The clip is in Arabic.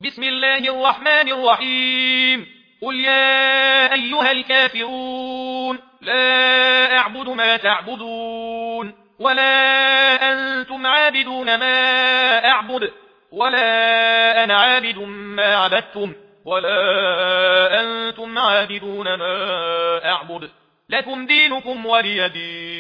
بسم الله الرحمن الرحيم. قل يا أيها الكافرون لا أعبد ما تعبدون ولا أنتم عابدون ما أعبد ولا أنا عابد ما عبدتم ولا أنتم عابدون ما أعبد لكم دينكم ولي دين.